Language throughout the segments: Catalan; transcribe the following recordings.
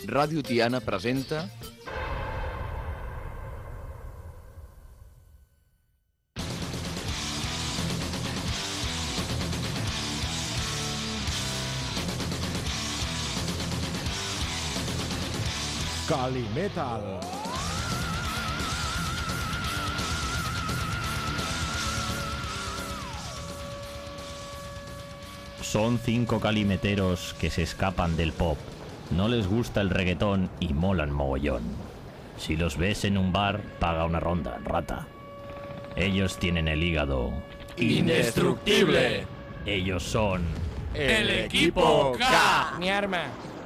Ràdio Tiana presenta... Calimetal. Son 5 calimeteros que se escapan del pop. No les gusta el reggaetón y molan mogollón. Si los ves en un bar, paga una ronda, rata. Ellos tienen el hígado ¡indestructible! Ellos son... ¡El Equipo K! Mi arma.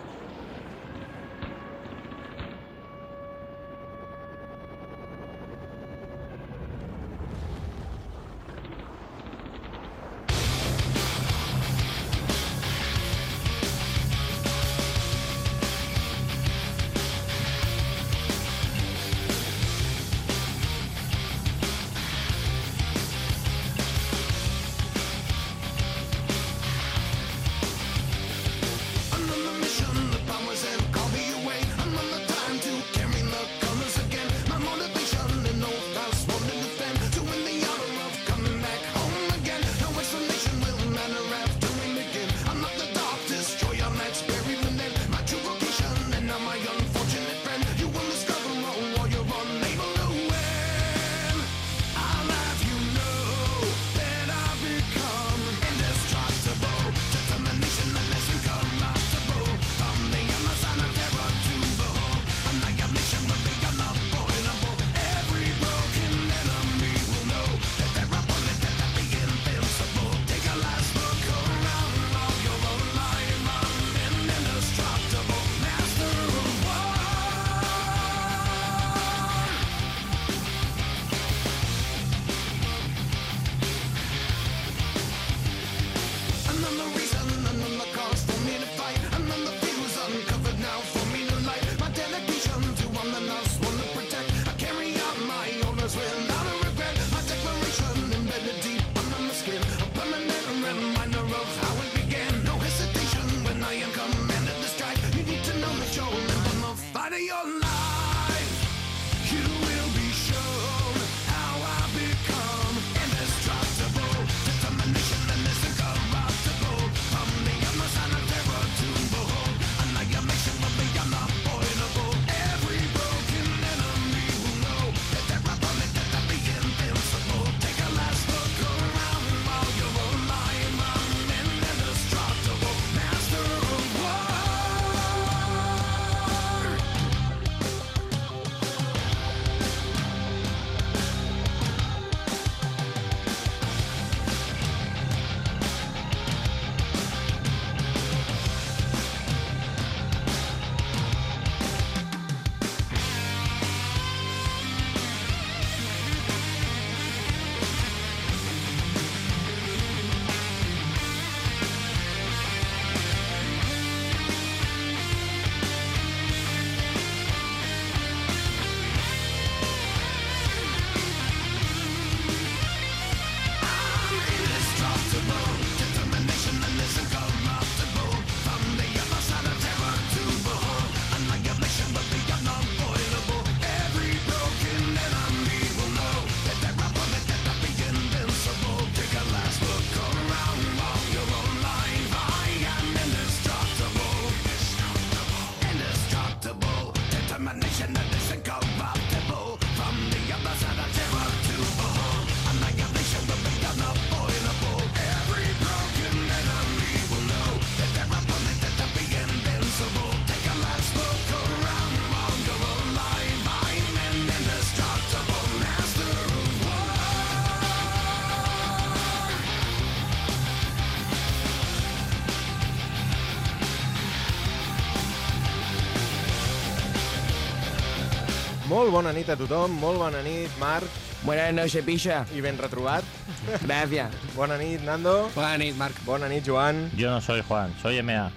Molt bona nit a tothom, molt bona nit, Marc, Buenas noches, picha. i ben retrobat. Gracias. Bona nit, Nando. Buenas noches, Marc. Bona nit, Joan. Yo no soy Juan, soy MA.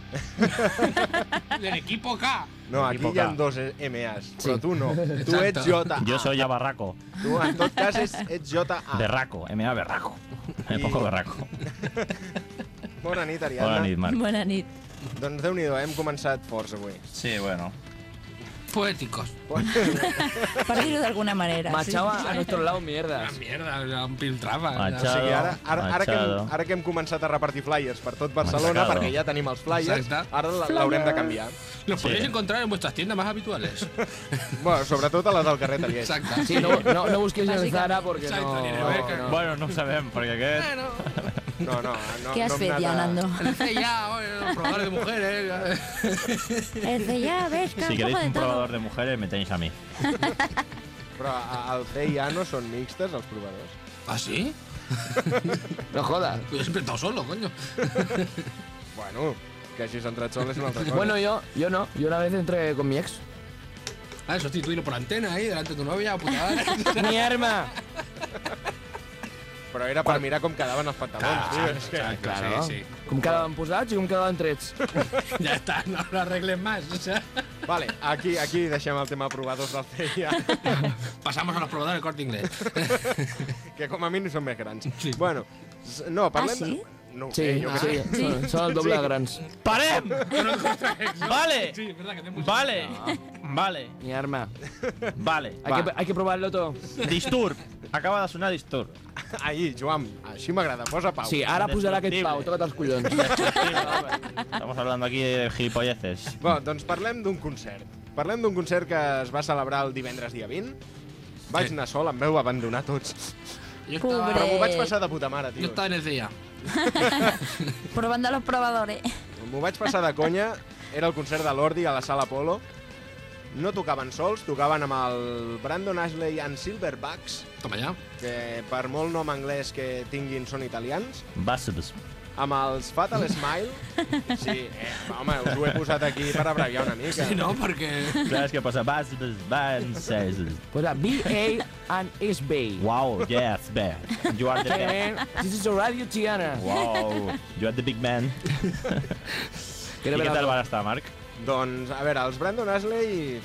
Del equipo K. No, aquí Equipo hi ha K. dos MAs, però Sí. tu no. Tu Exacte. ets JA. Yo soy ya Barraco. Tu, en tot cas, ets JA. Berraco, MA Berraco. Me I- pongo berraco. Bona nit, Ariadna. Bona nit, Marc. Bona nit. Doncs Déu-n'hi-do, hem començat forts avui. Sí, bueno. Poéticos. Per dir-ho d'alguna manera. Machaba a nuestro lado Una mierdas. mierda, un piltrafa. Machado. O sigui, ara que hem començat a repartir flyers per tot Barcelona, Machado. perquè ja tenim els flyers, Exacte. ara l'haurem de canviar. Los podéis encontrar en vuestras tiendas más habituales. Bueno, sobretot a les del carrer Tallers. Exacto. Sí, no busquéis en el Zara porque Exacto, no... ni de ver que- no. Bueno, no ho sabem, perquè aquest... No. Què has fet ja, Nando? El CIA, el probador de mujeres. El CIA, ves que Si un queréis poco de un todo. probador de mujeres, me tenéis a mí. Però al CIA no són mixtes, els provadors. ¿Ah, sí? No jodas. Pues he inventado solo, coño. Bueno, que hagis entrat sol és una altra cosa. Bueno, yo no. Yo una vez entré con mi ex. Ah, eso sí, tú dilo por antena ahí, delante de tu novia, puta madre. ¡Mi arma! Però era per mirar com quedaven els pantalons. tio, és que... Claro. Sí, Com quedaven posats i com quedaven trets. Ya está, no lo arregles más. O sea, Vale, aquí deixem el tema provadors del CIA, pasamos a los probadores del Corte Inglés. que com a mínim són més grans. Sí. Bueno, no, parlem... sí? No ho Sí, sé, jo sí, crec. són el doble de grans. ¡Parem! Vale, Sí, es verdad que tenemos... vale, Mi arma. vale. Hay que probarlo todo. Disturb. Acaba de sonar Disturb. Ahí, Joan, així m'agrada, posa pau. Sí, ara posarà aquest pau, toca't els collons. Estamos hablando aquí de gilipolleces. Bueno, doncs parlem d'un concert. Parlem d'un concert que es va celebrar el divendres dia 20. Vaig Sí. anar sol, em veu abandonar tots. Yo Pobre. Però estaba, m'ho vaig passar de puta mare, yo tio. estaba en el CIA. Probando los probadores. M'ho vaig passar de conya. Era el concert de l'Ordi a la Sala Apolo. No tocaven sols, tocaven amb el Brandon Ashley and Silverbacks, Toma ya. que per molt nom anglès que tinguin són italians. Bases. Amb els Fatal Smile. Sí, home, us ho he posat aquí per abreviar una mica. Sí, no, porque... ¿Sabes qué pasa? Bases. Pues B-A and is B. Wow, yes, man. You are the best. This is a radio Tiana. Wow, you are the big man. I què tal van estar, Marc? Doncs, a veure, els Brandon Ashley...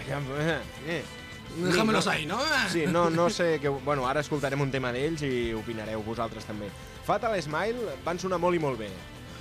Déjamelos ahí, ¿no? Sí, no sé... Bueno, ara escoltarem un tema d'ells i opinareu vosaltres també. Fatal Smile van sonar molt i molt bé.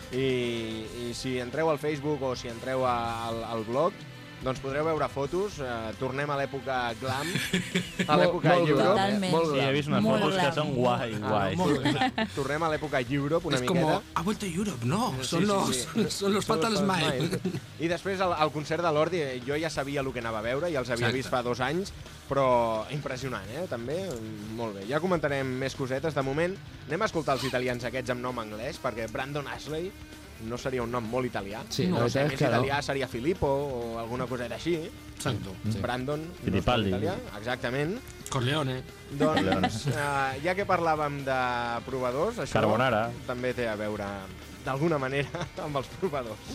I si entreu al Facebook o si entreu al blog, doncs podreu veure fotos. Tornem a l'època glam, a l'època Molt Europe. Totalment. Molt Sí, he vist unes Molt fotos que glam. són guai. Tornem a l'època Europe una Es miqueta. como, ha vuelto Europe, no, son los Fatal Smile. I després al concert de l'Ordi jo ja sabia el que anava a veure, ja els havia vist fa 2 anys, però impressionant, també, molt bé. Ja comentarem més cosetes. De moment anem a escoltar els italians aquests amb nom anglès, perquè Brandon Ashley no seria un nom molt italià. Sí, no, la si veritat és més que no. italià seria Filippo o alguna coseta així. Exacto. Brandon, Fittipaldi. no és molt italià, exactament. Corleone. Doncs, ja que parlàvem de provadors, això Carbonara. també té a veure, d'alguna manera, amb els provadors.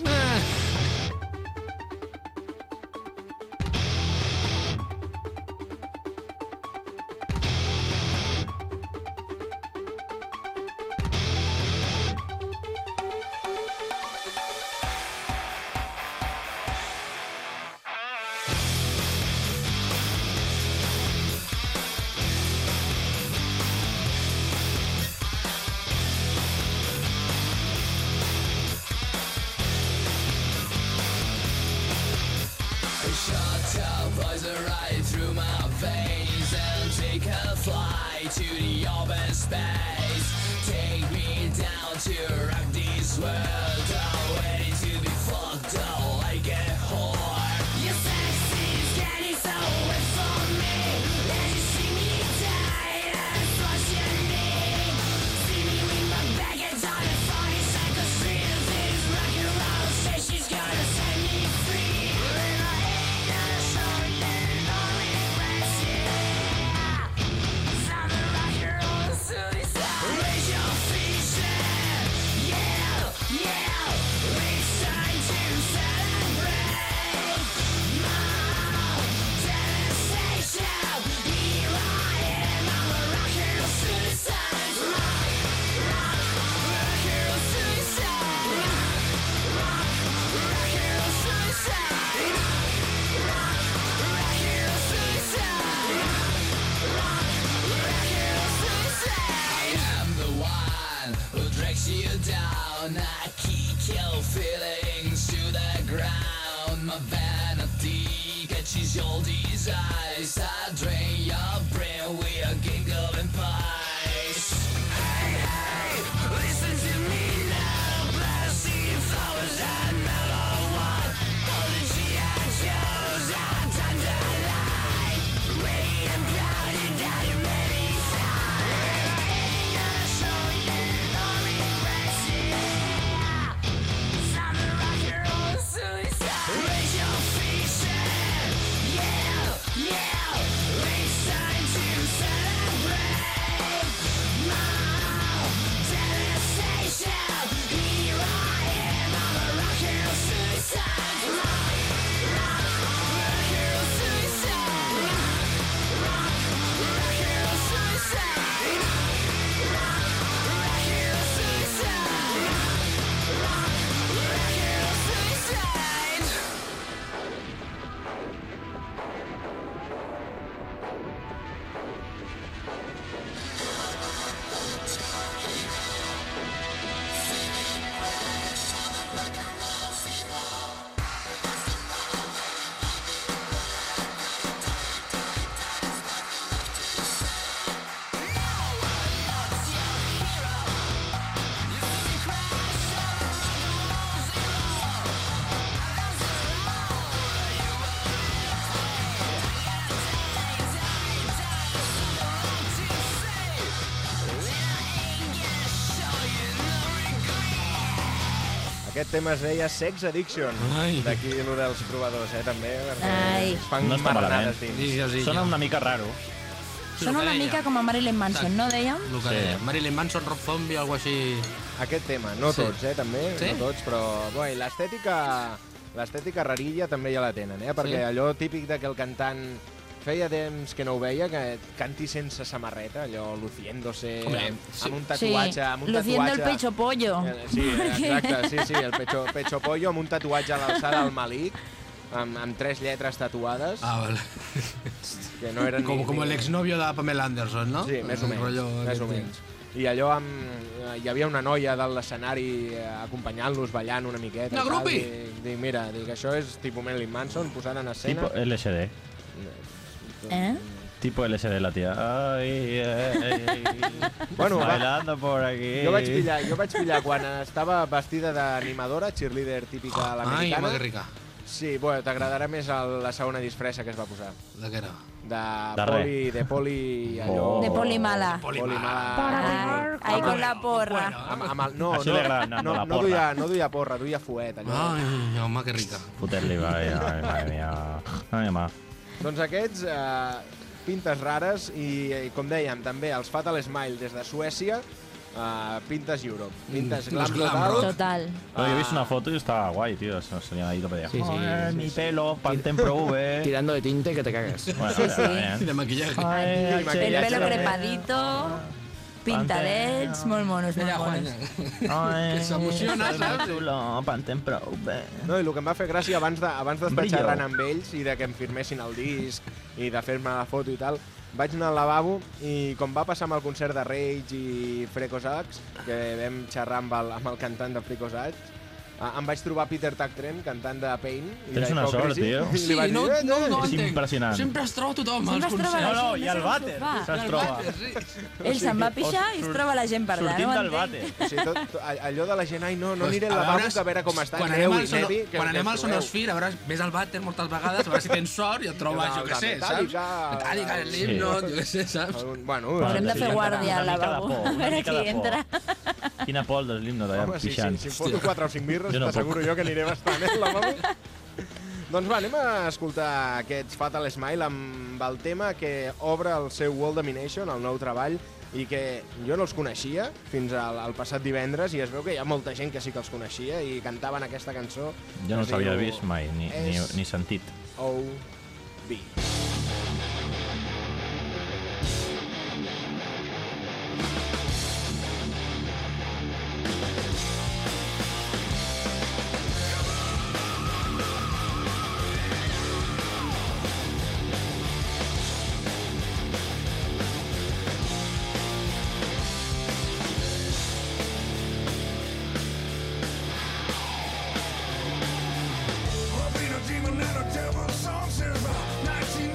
Aquest tema es deia Sex Addiction. Ai. D'aquí el dels provadors, també. perquè Ai. es fan No està marranades malament. dins. Sona una mica raro. Són una mica com a Marilyn Manson, no dèiem? El que deia. Marilyn Manson, Rob Zombie, algo així... Aquest tema, no Sí. tots, també, Sí? no tots, però bé, l'estètica rarilla també ja la tenen, perquè Sí. allò típic de que el cantant feia temps que no ho veia, que canti sense samarreta, allò luciéndose, Home, amb un tatuatge... Sí, amb un luciendo el tatuatge... pecho pollo. Sí, exacte, sí, el pecho pollo amb un tatuatge a l'alçada del malic, amb 3 lletres tatuades, Ah, vale. que no eren Com el exnovio de Pamela Anderson, no? Sí, més o Un menys, rotllo més o aquest. menys. I allò hi havia una noia de l'escenari acompanyant-los, ballant una miqueta. Una i tal, grupi? Dic, mira, això és tipus Marilyn Manson, posant en escena. Tipo LSD. Tipo LSD la tía. Ay, Bueno, va, bailando por aquí. jo vaig pillar quan estava vestida d'animadora, cheerleader típica a Ai, l'americana. home, que rica. Sí, bueno, t'agradarà més la segona disfressa que es va posar. De què era? De poli allò... Oh. De poli mala. Poli mala. Ahí con la porra. Això li agrada, Nando, la porra. No duia porra, duia fuet, allò. Ai, home, que rica. Fotre-li, ai, madre mía. Ai, home. Doncs aquests, pintes rares i com dèiem, també els Fatal Smile des de Suècia, pintes Europe, pintes glam glam total. rock. Total. No, yo he visto una foto y estaba guay, tío. Se salían ahí todo para allá. Sí, sí, Joder, sí, mi sí. pelo, Pantene Pro V. Tirando de tinte que te cagas. Bueno, Sí, sí. bien. I de maquillaje. Ay, I El maquillatge pelo també. crepadito, pintadets, molt monos, molt Ja, Juan, monos. Ay, Que s'emociona, soy saps? muy chulo, Pantene Pro V. No, i el que em va fer gràcia abans d'estar Brillo. xerrant amb ells i de que em firmessin el disc i de fer-me la foto i tal, vaig anar al lavabo i com va passar amb el concert de Rage i Frecosax, que vam xerrar amb el cantant de Frecosax, em vaig trobar Peter Tactren, cantant de Pain. Tens una sort, tio. I Sí, li vaig no, dir, no, no És entenc. impressionant. Sempre es troba tothom Sempre als es troba concerts. la No, gent i al des del vàter. sofà. Es troba. Ell se'n va pixar i es troba la gent per allà. Sortint no del entenc. vàter. O sigui, allò de la gent, ai, no aniré al A lavabo veure, que a veure com està. Quan Aneu anem i nevi, que quan anem us al trobeu. Sonosfir, a veure, ves al vàter moltes vegades, a veure si tens sort i et trobes, jo què sé, saps? Metallica, el Slipknot, jo què sé, saps? Bueno, Haurem de Sí, fer una guàrdia al mica de lavabo. por, A una veure mica qui de por. entra. Quina por del l'himno d'allà home, si pixant. em foto 4 o 5 birres, Jo no t'asseguro puc. jo que aniré bastant, al lavabo. Doncs va, anem a escoltar aquests Fatal Smile amb el tema que obre el seu World Domination, el nou treball, i que jo no els coneixia fins al passat divendres, i es veu que hi ha molta gent que sí que els coneixia i cantaven aquesta cançó. Jo no Es s'havia diu vist mai, ni sentit. O.B. I've been a demon and a devil song since 19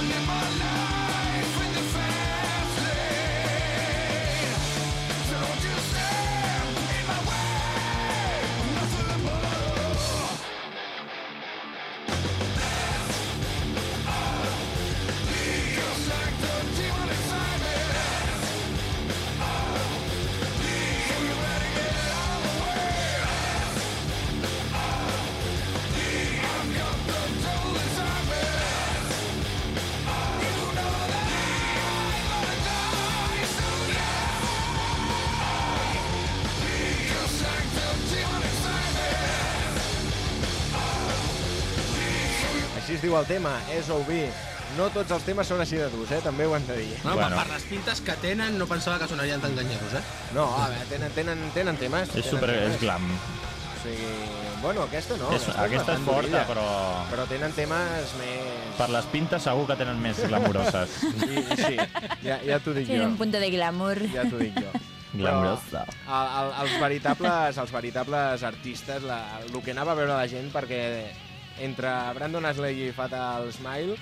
Així es diu el tema, SOB. No tots els temes són així de durs, també ho hem de dir. No, per les pintes que tenen, no pensava que sonarien tan ganyeros, No, a veure, tenen temes. És glam. O sigui, bueno, aquesta no. Aquesta és forta, però... Però tenen temes més... Per les pintes segur que tenen més glamuroses. Sí, ja t'ho dic jo. Tiene un punto de glamour. Ja t'ho dic jo. Glamurosa. Els veritables artistes, el que anava a veure la gent, perquè entre Brandon Ashley i Fatal Smile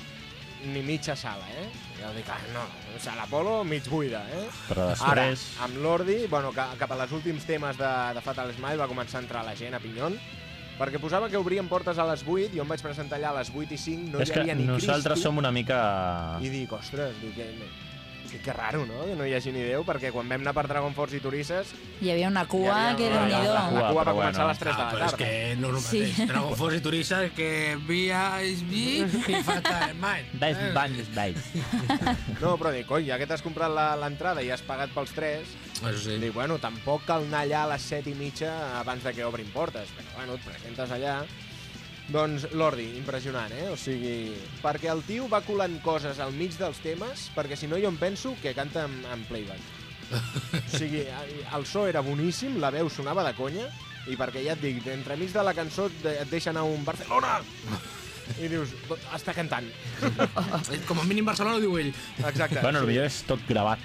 ni mitja sala, Ja dic, no, sala Polo mig buida, Però després... Ara, amb l'Ordi, bueno, cap a les últims temes de Fatal Smile va començar a entrar la gent a pinyon, perquè posava que obrien portes a les 8, jo em vaig presentar allà a les 8 i 5, no hi havia ni Cristo. Nosaltres som una mica... I dic, ostres, que raro, no?, que no hi hagi ni Déu, perquè quan vam anar per Dragon Force i Turisses... Hi havia una cua que era unido. La cua va començar a les 3 de la tarda. Però és que no és el mateix. Dragon Force i Turisses, que via és vi i Fatal Smile. No, però dic, coi, ja que t'has comprat l'entrada i has pagat pels 3, dic, bueno, tampoc cal anar allà a les 7:30 abans de que obrin portes, però bueno, et presentes allà... Doncs l'Ordi, impressionant, O sigui, perquè el tio va colant coses al mig dels temes, perquè si no jo em penso que canta en playback. O sigui, el so era boníssim, la veu sonava de conya, i perquè ja et dic, entremig de la cançó et deixa anar un Barcelona! I dius, està cantant. Com a mínim Barcelona ho diu ell. Exacte. Bueno, potser és tot gravat.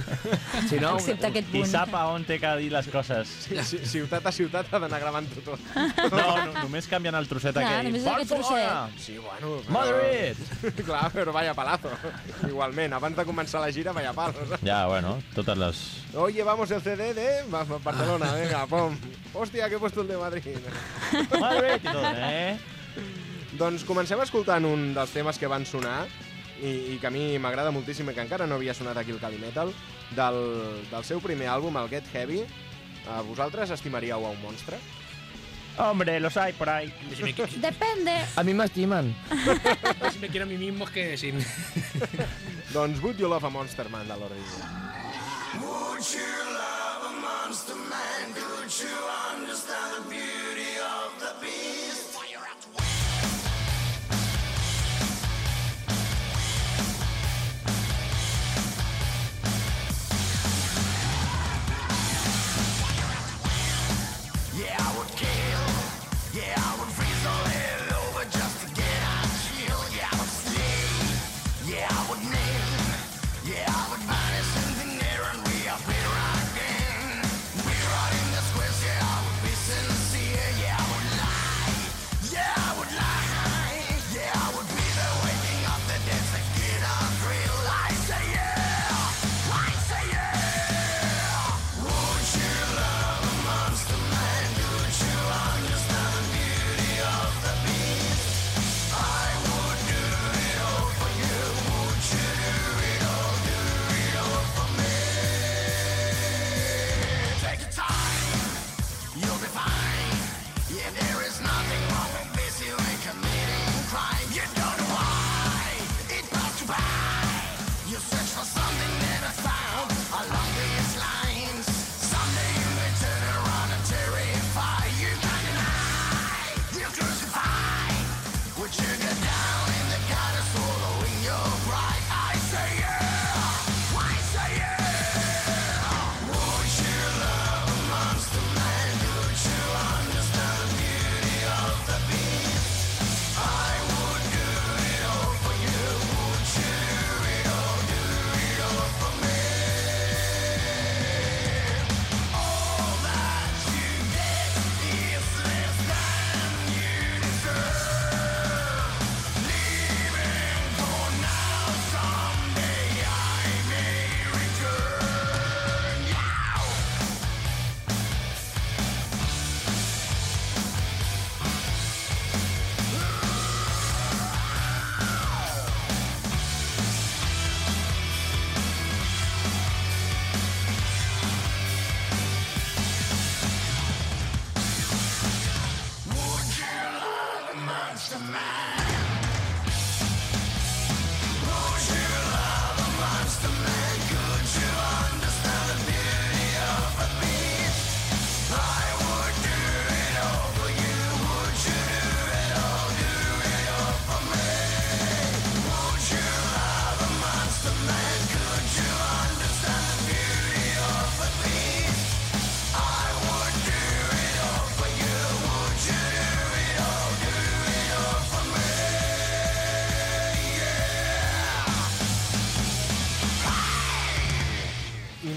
Si no, excepte aquest punt. I sap a on té que dir les coses. Ciutat a ciutat ha d'anar gravant tot. No, només canvien el trosset aquell. Només aquest trosset. Sí, bueno... Madrid! Clar, però vaya palazo. Igualment, abans de començar la gira, vaya palos. Ja, bueno, totes les... Hoy llevamos el CD de Barcelona, venga, pom. Hòstia, que he puesto el de Madrid. Madrid i tot, Doncs comencem escoltant un dels temes que van sonar i que a mi m'agrada moltíssim i que encara no havia sonat aquí al Cali Metal, del seu primer àlbum, el Get Heavy. Vosaltres estimaríeu a un monstre? Hombre, los hay por ahí. Depende. A mi m'estimen. Si me quiero a mí mismo es que sí. Doncs Would You Love a Monster Man, de l'Ordi. Would you love a monster man? Could you understand the beauty of the beast? Yeah, I would kill. Yeah, I would freeze all hell over just to get out chill. Yeah, I would slay. Yeah, I would name. Yeah, I would banish in the air and reappear again. We're out in the squares. Yeah, I would be sincere. Yeah, I would lie.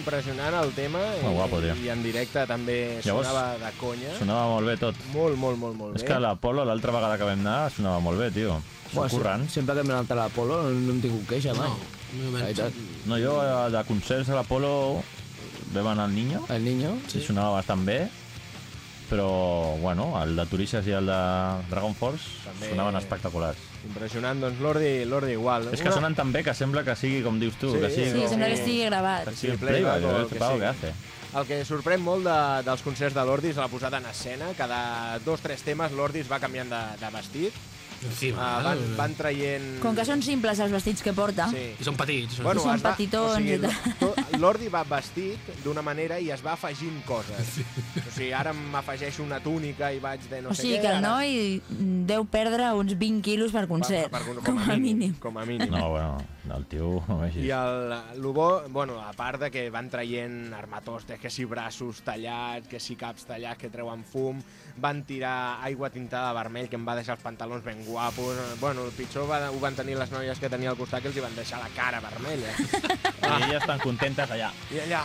impressionant el tema Molt guapo, tio. i en directe també Llavors, sonava de conya. Sonava molt bé tot. Molt bé. És que l'Apolo, l'altra vegada que vam anar, sonava molt bé, tio. S'ho currant. Sempre que hem anat a l'Apolo no hem tingut queixa mai. No, No, jo de concerts a l'Apolo vam anar al Niño, El Niño. sí, sonava bastant bé, però, bueno, el de Turisses i el de Dragon Force També sonaven espectaculars. Impressionant, doncs l'Ordi igual. És que sonen tan bé que sembla que sigui, com dius tu, Sí, que sigui Sí, com... sembla que estigui gravat. Que sigui Sí, playback, playback o el este que pavo sigui. que hace. El que sorprèn molt dels concerts de l'Ordi és la posada en escena. Cada 2-3 temes l'Ordi es va canviant de vestit. Encima, Van traient... Com que són simples els vestits que porta. Sí. I són petits. I són petitons i tal. L'Ordi va vestit d'una manera i es va afegint coses. O sigui, ara m'afegeixo una túnica i vaig de no O sé sigui què. que el ara- noi deu perdre uns 20 quilos per concert, com a mínim. Com a mínim. No, bueno, el tio... I el bo, bueno, a part de que van traient armatostes, que si braços tallats, que si caps tallats que treuen fum, van tirar aigua tintada de vermell que em va deixar els pantalons ben guapos. Bueno, el pitjor ho van tenir les noies que tenia al costat, que els hi van deixar la cara vermella. I elles estan contentes allà. I allà...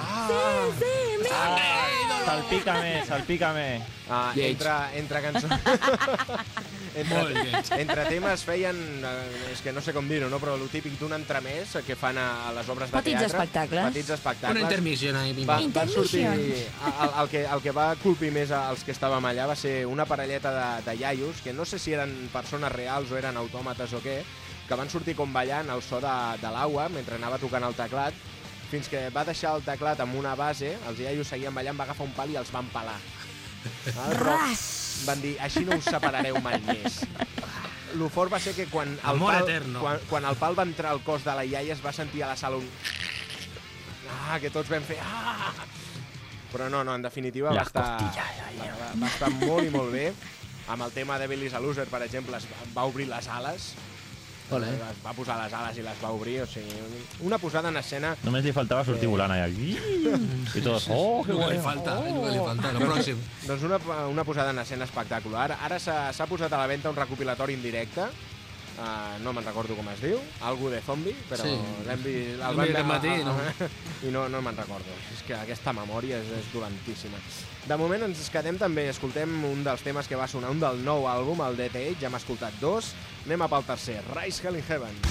Salpícame. Entre cançons... Molt lleig. entre temes feien, és que no sé com dir-ho, no? Però el típic d'un entremès que fan a les obres de Petits teatre. espectacles. Petits espectacles. Una intermissió, ahí, pim-pam. Van sortir... Intermissions. El que va colpir més als que estàvem allà va ser una parelleta de iaios, que no sé si eren persones reals o eren autòmates o què, que van sortir com ballant al so de l'aigua mentre anava tocant el teclat, fins que va deixar el teclat amb una base, els iaios seguien ballant, va agafar un pal i els van pelar. Ras! Van dir, així no us separareu mai més. Lo fort va ser que quan Amor eterno. quan el pal va entrar al cos de la iaia es va sentir a la sala un... que tots vam fer... Però no, en definitiva va estar molt i molt bé. Amb el tema de Billy's a Loser, per exemple, es va obrir les ales. Olé. Es va posar les ales i les va obrir, o sigui, una posada en escena... Només li faltava sortir volant allà. I tots, oh, que El que guai. li falta, el que li falta, el pròxim. Doncs una posada en escena espectacular. Ara s'ha posat a la venda un recopilatori en directe. No me'n recordo com es diu. Algo de zombi, però Sí. l'hem vist... L'hem vist aquest matí, no? I no me'n recordo. És que aquesta memòria és dolentíssima. De moment ens quedem també, escoltem un dels temes que va sonar, un del nou àlbum, el Death Age, ja hem escoltat 2. Anem a pel tercer, Rise Hell in Heaven.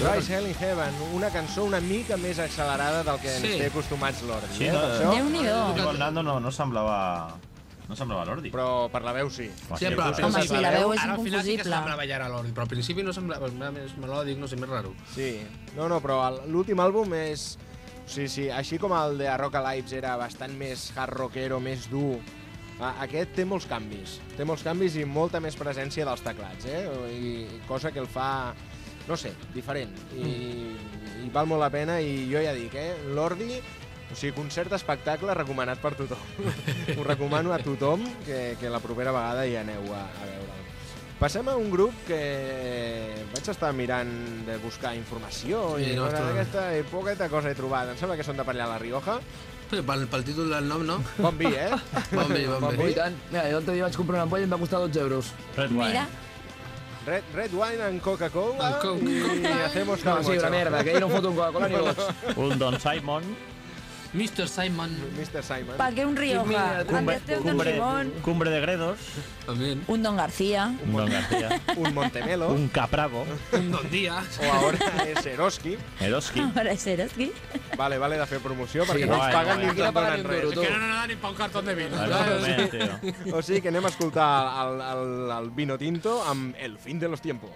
Rise Hell in Heaven, una cançó una mica més accelerada del que ens té acostumats l'Ordi. Sí, Déu-n'hi-do. No semblava l'Ordi. Però per la veu sí. Sempre. Home, si la veu és Ara al final sí que inconfusible. semblava ja era l'Ordi, però al principi no semblava, era més melòdic, no sé, més raro. Sí, no, però l'últim àlbum és... Sí, així com el de A Rock Alive era bastant més hard rockero, més dur, aquest té molts canvis i molta més presència dels teclats, I cosa que el fa, no sé, diferent, i val molt la pena, i jo ja dic, l'Ordi, o sigui, concert espectacle recomanat per tothom. Ho recomano a tothom que la propera vegada hi aneu a veure'l. Passem a un grup que vaig estar mirant de buscar informació i aquesta poqueta cosa he trobat. Em sembla que són de per allà a La Rioja. Pel títol del nom, no? Bon vi, Bon vi. I tant. Mira, jo l'altre dia vaig comprar una ampolla i em va costar 12 euros. Red Wine. Mira, Red Wine and Coca-Cola Amb Coke. i hacemos No, calmocho. sí, una merda, que ahí no foto un Coca-Cola ni bots. Un Don Simon. Mr. Simon. Mr. Simon. ¿para qué un Rioja? Antes de un Don Simón, Cumbre de Gredos. También. un Don García. Un Don García. Un Montemelo. Un Caprago. Un Don Díaz. O ahora es Eroski. Eroski. Ahora es Eroski. Vale de fer promoció perquè Sí, no ens guai, paguen guai. ni Aquí no ens paguen donen ni un duro, res. tu. Que no da ni pa un cartón de vino. Exactament, tio. O sigui que anem a escoltar el vino tinto amb El fin de los tiempos.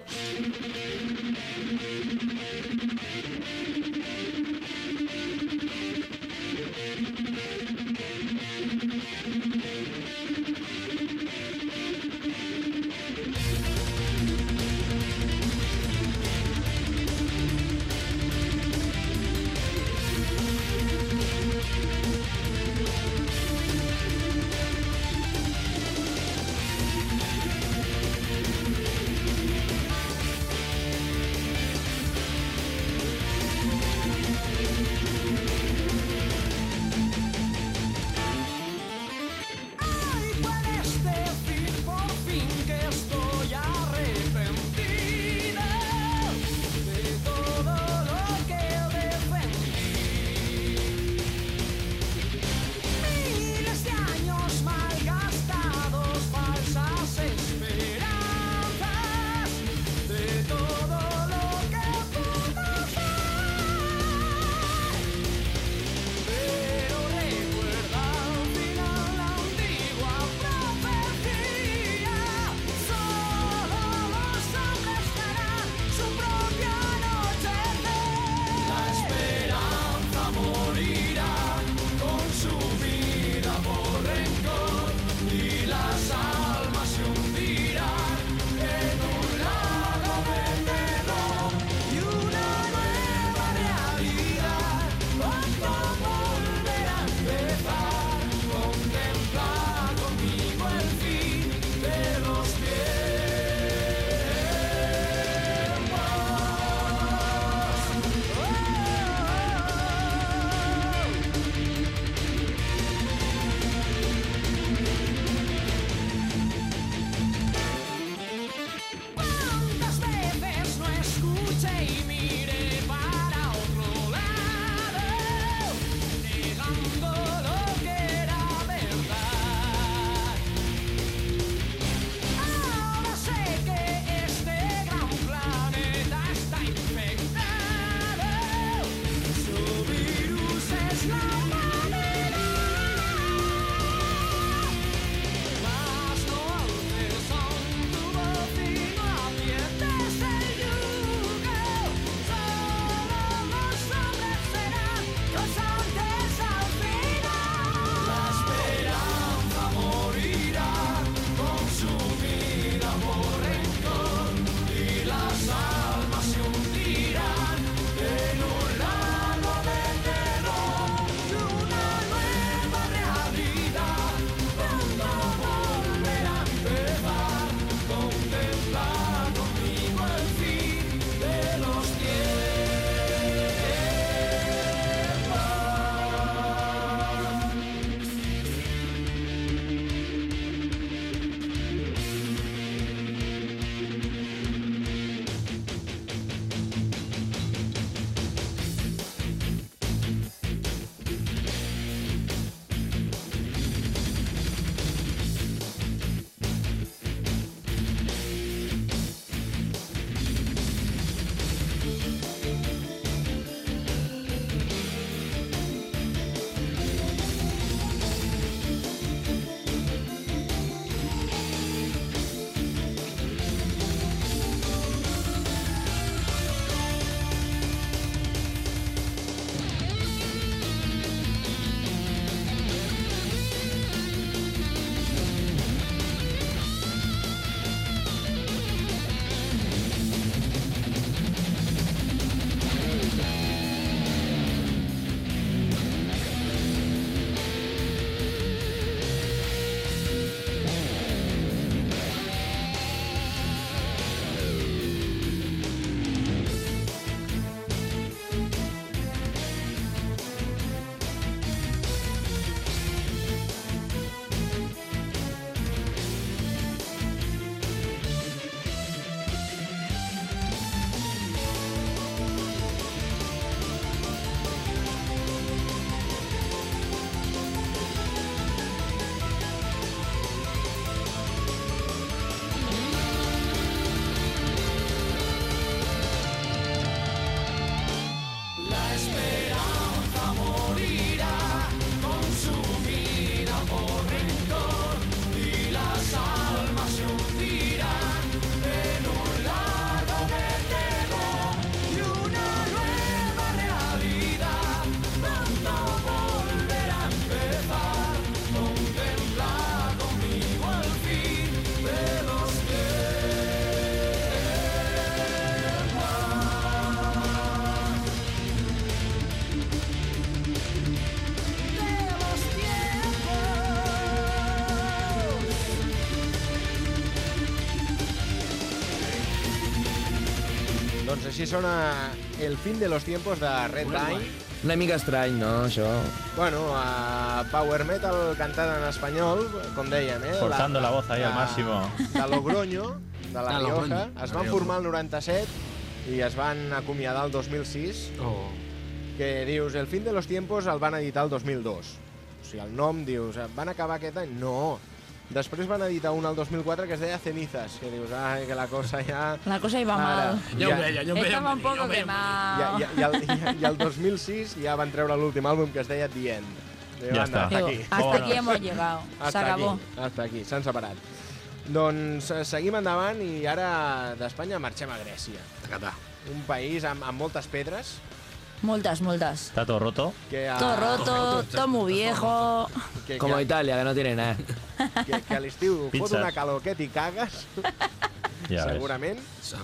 Doncs així sona El fin de los tiempos de Red Eye. Una mica estrany, no, això? Bueno, power metal cantat en espanyol, com dèiem, Forzando la voz ahí al máximo. De Logroño, de La Rioja. Es van formar el 97 i es van acomiadar el 2006. Que dius, El fin de los tiempos el van editar el 2002. O sigui, el nom, dius, van acabar aquest any? No. Després van editar un al 2004 que es deia Cenizas, que dius, ai, que la cosa ja... La cosa iba mal. Ja ho veia. Estava un poco quemado. I el 2006 ja van treure l'últim àlbum que es deia The End. Ja està. Hasta aquí hemos llegado. S'acabó. Hasta aquí, s'han separat. Doncs seguim endavant i ara d'Espanya marxem a Grècia. Un país amb moltes pedres. Moltes. Está todo roto. Todo roto, todo muy viejo. Como Italia, que no tiene nada. Que a l'estiu fot una calor que t'hi cagues, segurament.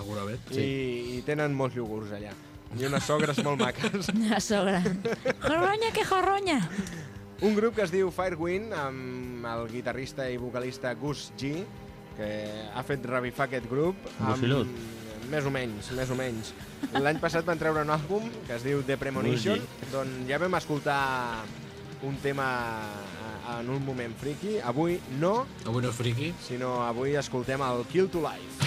I tenen molts iogurts allà. I unes sogres molt maques. Una sogra. Jorronya, que jorronya. Un grup que es diu Firewind, amb el guitarrista i vocalista Gus G, que ha fet revifar aquest grup. Més o menys. L'any passat van treure un àlbum que es diu The Premonition, d'on ja vam escoltar un tema en un moment friki. Avui no. Avui no és friki. Sinó avui escoltem el Kill to Life.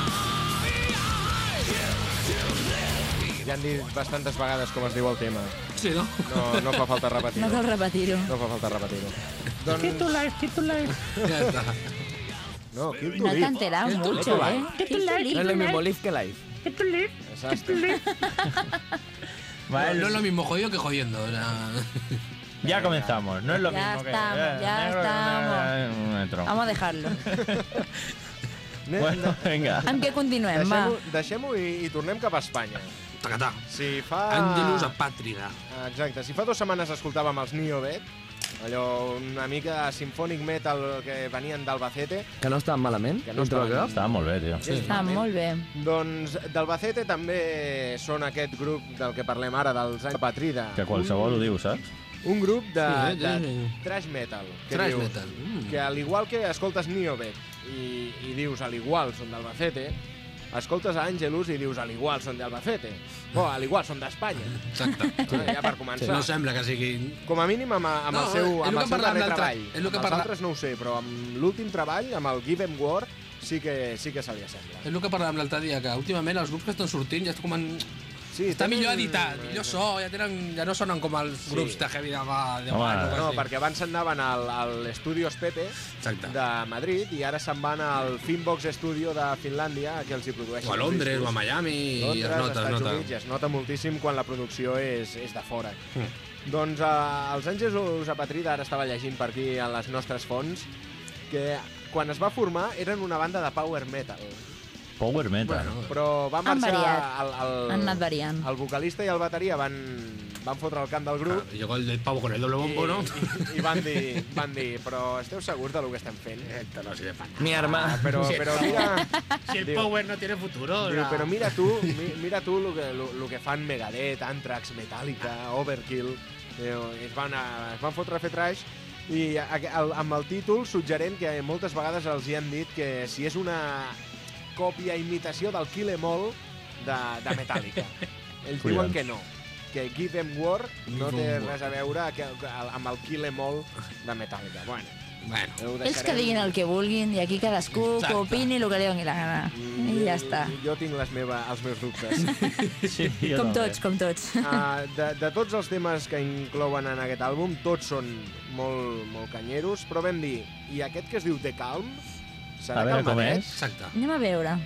Ja han dit bastantes vegades com es diu el tema. Sí, no? No fa falta repetir-ho. No cal repetir-ho. No fa falta repetir-ho. Doncs... Ja està. No, Kill to No te Live. has enterado Kill to mucho, Live. Kill to Live. No es lo mismo live que live. Exacte. No es lo mismo jodido que jodiendo. O sea... Ya comenzamos, no es lo Ya mismo que... estamos, ya estamos. Un metro. Vamos a dejarlo. Bueno, venga. Amb què continuem, va? Deixem-ho i tornem cap a Espanya. Tacatà. Si fa... Angelus apàtrida. Exacte. Si fa 2 setmanes escoltàvem els Niobet, allò una mica symphonic metal que venien d'Albacete, Que no estaven malament. que no dintre del estaven... grup. Estava molt bé, tio. Sí. Està molt bé. Doncs d'Albacete també són aquest grup del que parlem ara, dels anys Patrida. Que qualsevol ho diu, saps? Un grup de Sí. thrash metal. Que Thrash dius, metal. Que al igual que escoltes Niobet i dius al igual són d'Albacete, escoltes a Angelus i dius al igual són d'Albacete. O al igual són d'Espanya. Exacte. Ja per començar. No sembla que sigui... Com a mínim amb No, el seu, és el amb que el seu parlàvem darrer l'altre- treball. és el que Amb els parla- altres no ho sé, però amb l'últim treball, amb el Give 'em War, sí que se li assembla. És el que parlàvem l'altre dia, que últimament els grups que estan sortint ja estan com en... Sí, Està tenen- millor editat, millor so, ja no sonen com els grups de heavy de Home, No, perquè abans s'anaven a l'Estudios Pepe Exacte. de Madrid i ara se'n van al Finbox Studio de Finlàndia, que els hi produeixen O a els Londres, discos. o a Miami, i Londres, es nota, es Estats nota. Units, i es nota moltíssim quan la producció és de fora. Doncs els Àngels Apatrida, ara estava llegint per aquí a les nostres fonts, que quan es va formar eren una banda de power metal, Power metal. Bueno, però va Han marxar variat. Han anat variant. el vocalista i el bateria van fotre el camp del grup Y llegó el del pavo con el doble bombo, ¿no? i van dir, però esteu segurs de lo que estem fent? Esto no sirve para Mi arma. Però mira... Si el Diu- power no tiene futuro. Diu, no. però mira tu lo que fan Megadeth, Anthrax, Metallica, Overkill. Diu, es van fotre a fer trash i amb el títol suggerent que moltes vegades els hi han dit que si és una còpia, imitació del Kill 'Em All de Metallica. Ells diuen que no, que Give 'Em War no té res a veure amb el Kill 'Em All de Metallica. Bueno, Bueno, Ells que diguin el que vulguin i aquí cadascú que Exacte. opini el que li doni la gana. I ja està. Jo tinc els meus dubtes. Sí, jo Com també. tots, com tots. De tots els temes que inclouen en aquest àlbum, tots són molt canyeros, però vam dir, i aquest que es diu The Calm, serà A veure com calmadet? és. exacte. Anem a veure.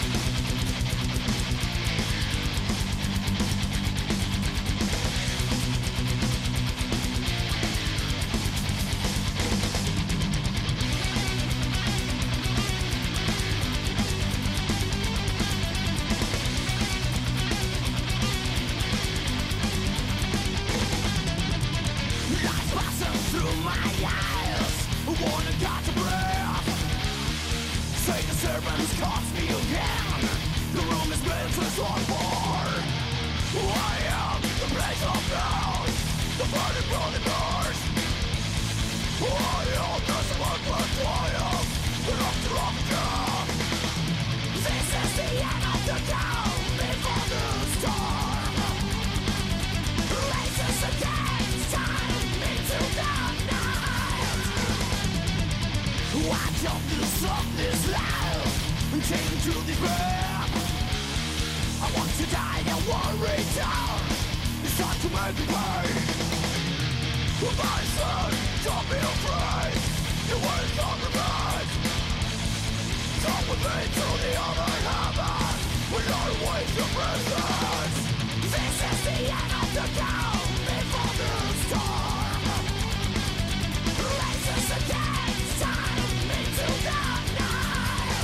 Passing through my eyes, wanna catch a breath. Say the servants cost me again. The room is built to sword for. I am the place of doubt, the burning bloody burst. I am the spark of triumph, the rock to rock down. This is the end of the town before the storm. Races against time into the night. Watch of the softness life and came to the bed. I want to die, I won't return. It's time to make me pay. My son, don't be afraid. Your words don't revenge. Come with me to the other heaven. We don't waste your presence. This is the end of the town before the storm. Races against time into the night.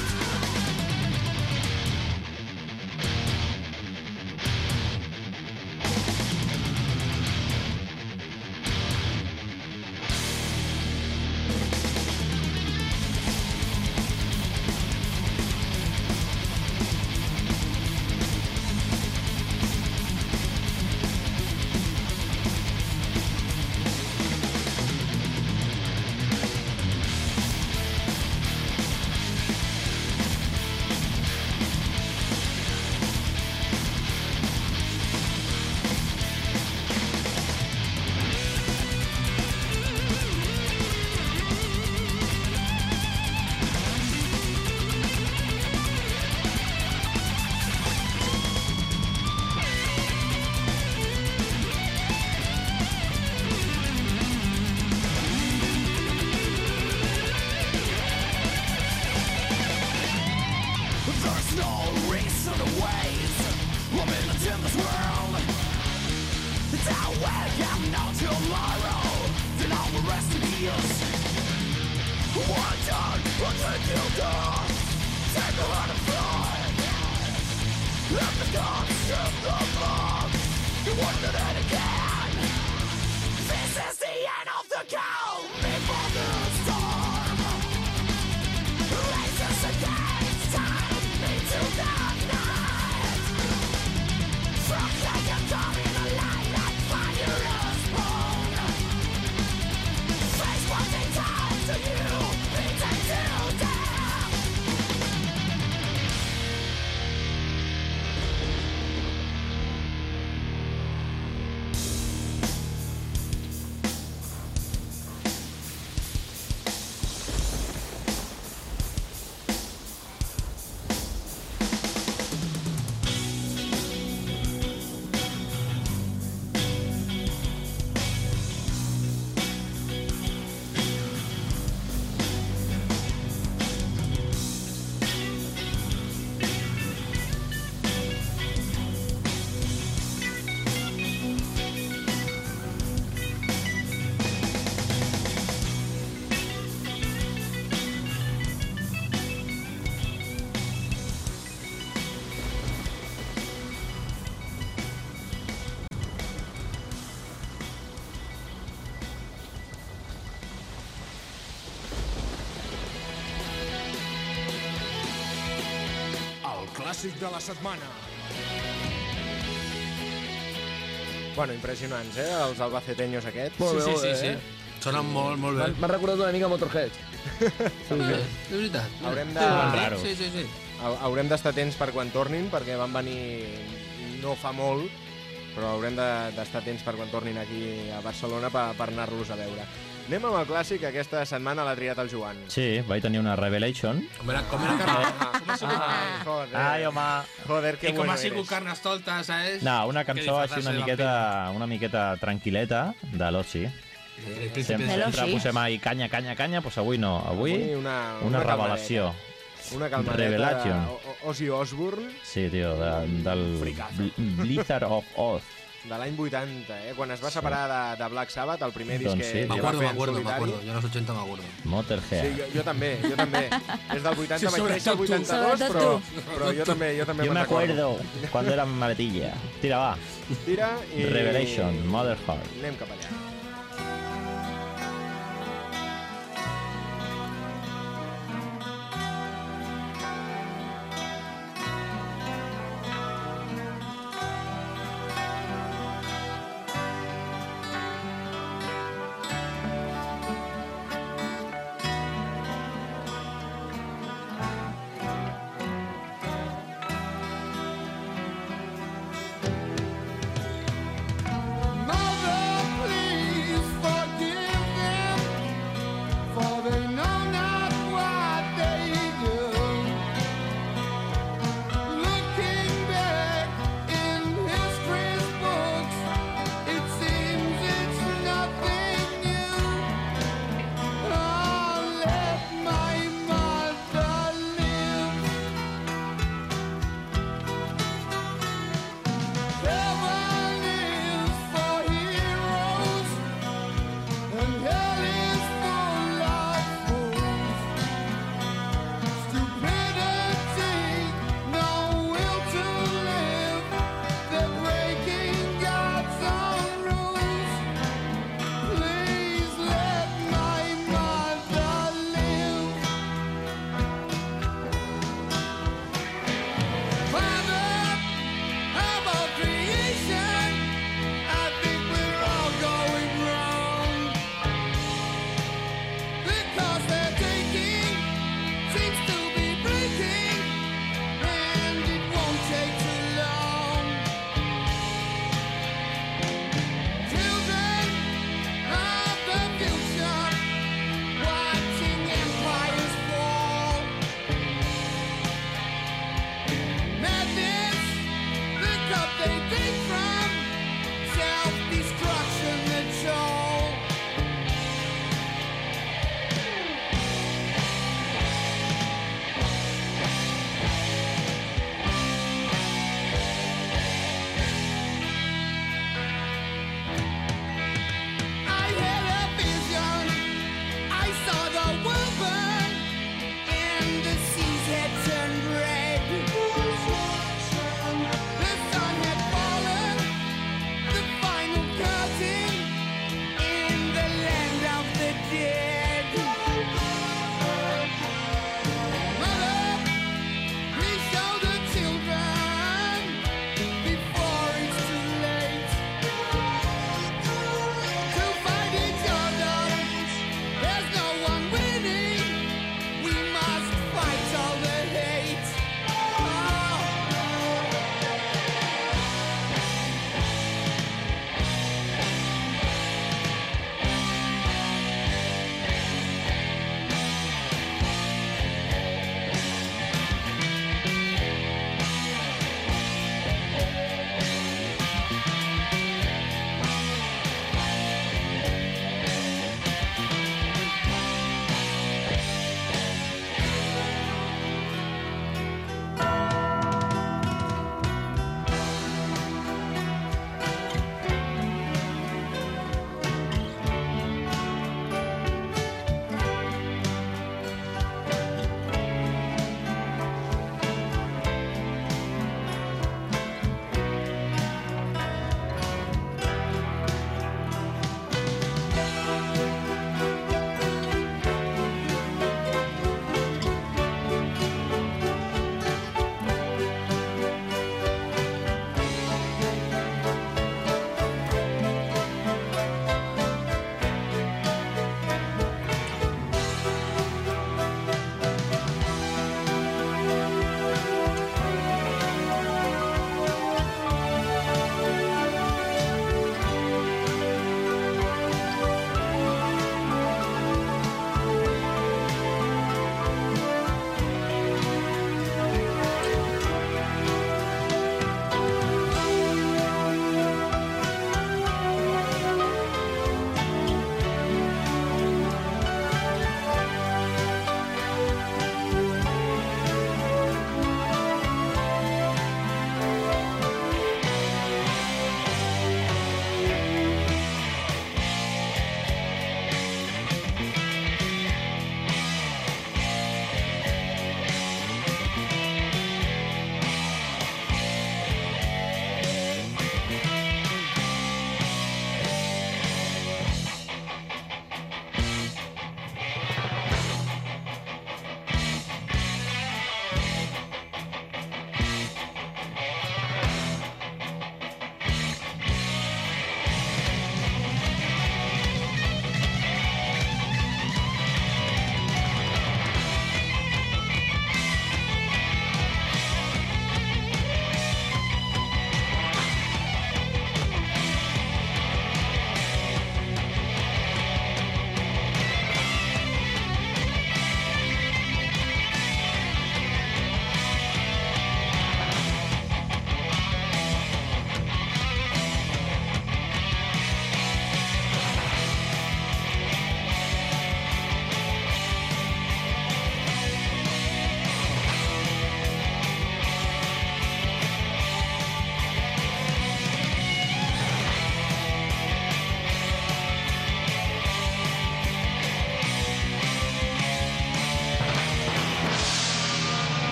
Clàssic de la setmana. Bueno, impressionants, els albaceteños aquests. Sí. Sonen molt bé. M'ha recordat una mica Motorhead. De veritat. Haurem de... raro. Sí. Haurem d'estar atents per quan tornin, perquè van venir no fa molt, però haurem d'estar atents per quan tornin aquí a Barcelona per anar-los a veure. Anem amb el clàssic, aquesta setmana l'ha triat el Joan. Sí, vaig tenir una revelation. Com era Joder. Ai, home. Joder, que I com bueno ha sigut eres. Carnestoltes, ¿sabes? No, una cançó així una miqueta tranquil·leta de l'Otzi. Sempre posem ahí canya, pues avui no. Avui una revelació. Una calmadeta. Revelation. Ozzy Osbourne. Sí, tio, del Blizzard of Oz. De l'any 80, quan es va separar de Black Sabbath, el primer disc Doncs sí, que va fer en solitari. M'acuerdo, jo en els 80 m'acuerdo. Motorhead. Sí, jo també. És del 80, Sí, vaig néixer el 82, però jo també Yo me acuerdo cuando era maletilla. Tira, va. Tira i... Revelation, Mother Heart. Anem cap allà.